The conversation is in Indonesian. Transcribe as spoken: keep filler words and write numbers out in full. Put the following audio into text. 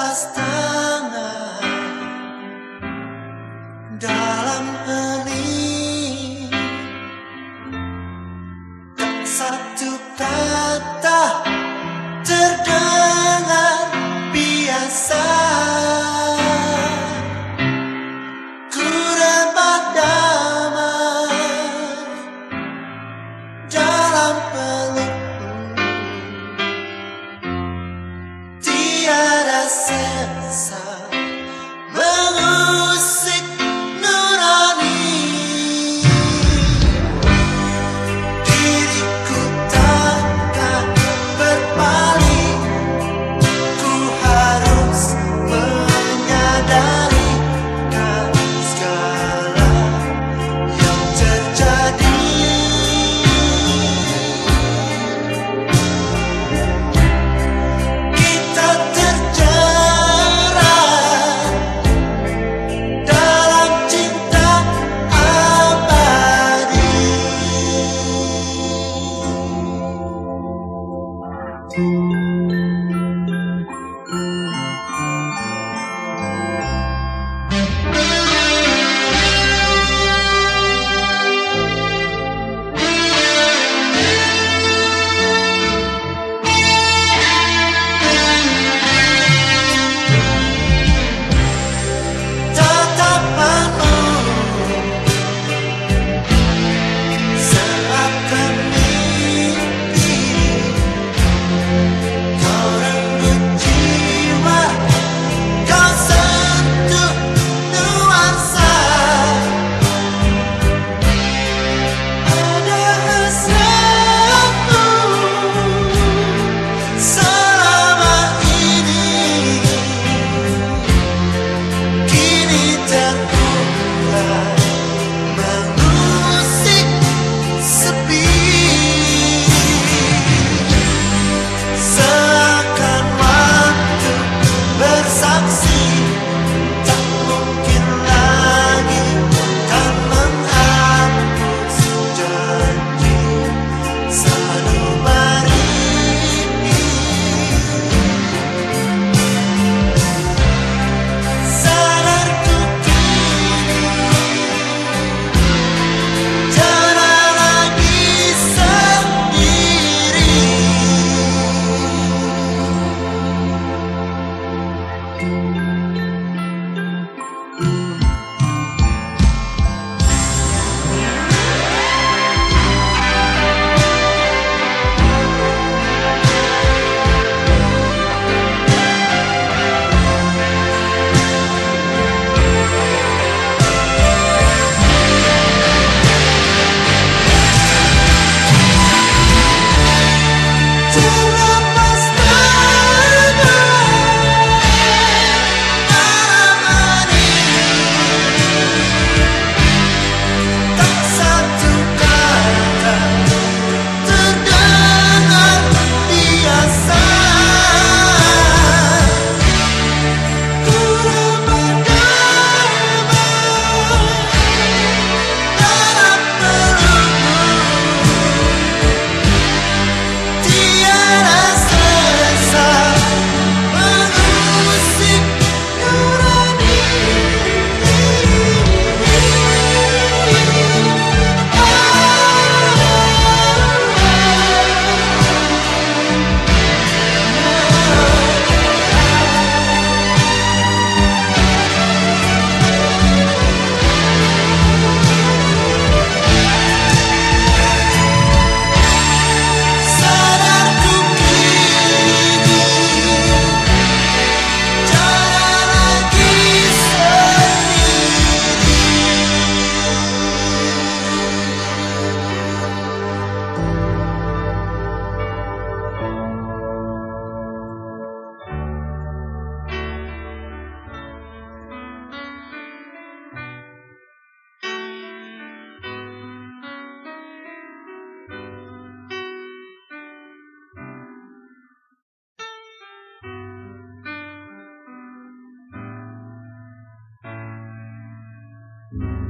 terlepas tangan dalam hening, tak satu kata terdengar biasa. Ku rebah damai dalam pelukmu, tiada sesal mengusik nurani. Diriku takkan berpaling, ku harus menyadari kan segala yang terjadi. Kita terjerat dalam cinta abadi. Tatapanmu seakan mimpi, kau renggut jiwa, kau sentuh nuansa. Ada hasratmu selama ini, kini terurai mengusik sepi. Seakan waktu bersaksi, tak mungkin lagi kan menghapus janji sanubari. Sadarku kini jangan lagi sendiri. Terlepas tangan dalam hening, tak satu kata terdengar biasa. Ku rebah damai dalam pelukmu, tiada sesal mengusik nurani. Sadarku kini jangan lagi sendiri.